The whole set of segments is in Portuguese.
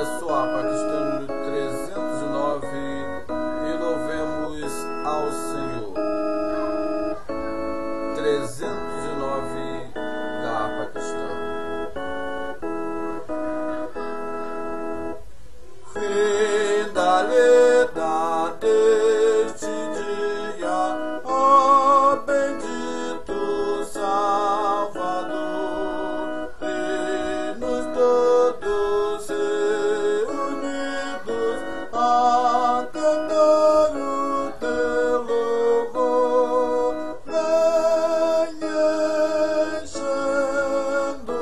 pessoal, Paquistano 309 e louvemos ao Senhor. 309 da Paquistano. Fim da lida deste dia, ó bendito Salvador, e nos todos reunidos a cantar o teu louvor, vem enchendo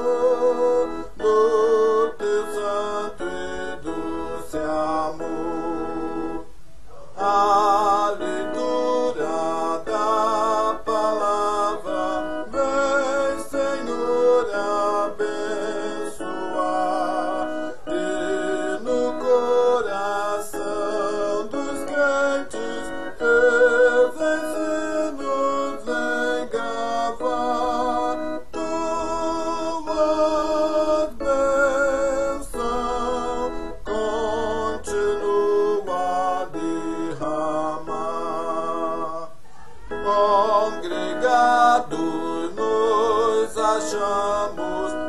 do teu santo e doce amor. A leitura da palavra vem, Senhor, abençoar, e no coração dos crentes teus ensinos vem gravar, tuas bênçãos continua a derramar. Congregados nos achamos